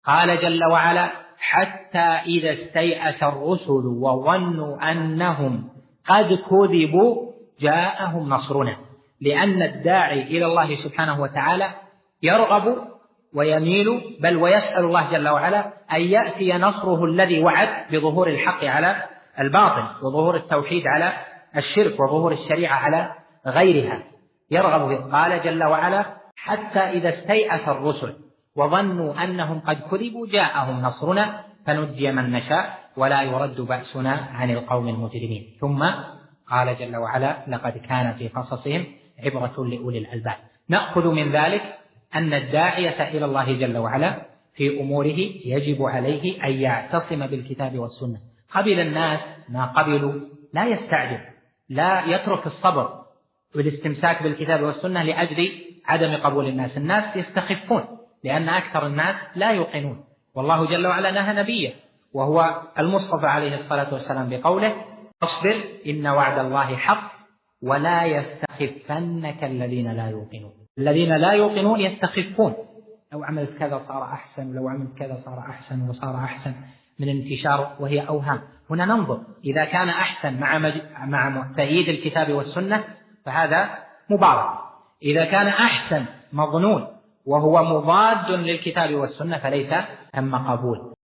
قال جل وعلا: حتى إذا استيأس الرسل وظنوا أنهم قد كذبوا جاءهم نصرنا. لأن الداعي إلى الله سبحانه وتعالى يرغب ويميل بل ويسأل الله جل وعلا أن يأتي نصره الذي وعد بظهور الحق على الباطل، وظهور التوحيد على الشرك، وظهور الشريعة على غيرها، يرغب به. قال جل وعلا: حتى إذا استيأس الرسل وظنوا أنهم قد كذبوا جاءهم نصرنا فنجي من نشاء ولا يرد بأسنا عن القوم المجرمين. ثم قال جل وعلا: لقد كان في قصصهم عبرة لأولي الألباب. نأخذ من ذلك أن الداعية إلى الله جل وعلا في أموره يجب عليه أن يعتصم بالكتاب والسنة. قبل الناس ما قبلوا لا يستعجل، لا يترك الصبر والاستمساك بالكتاب والسنة لأجل عدم قبول الناس. الناس يستخفون لأن أكثر الناس لا يوقنون، والله جل وعلا نهى نبيه وهو المصطفى عليه الصلاة والسلام بقوله: اصبر إن وعد الله حق ولا يستخفنك الذين لا يوقنون. الذين لا يوقنون يستخفون، لو عملت كذا صار أحسن، لو عملت كذا صار أحسن، وصار أحسن من انتشار، وهي أوهام. هنا ننظر إذا كان أحسن مع تأييد الكتاب والسنة فهذا مبارك، إذا كان أحسن مظنون وهو مضاد للكتاب والسنة فليس ثم قبول.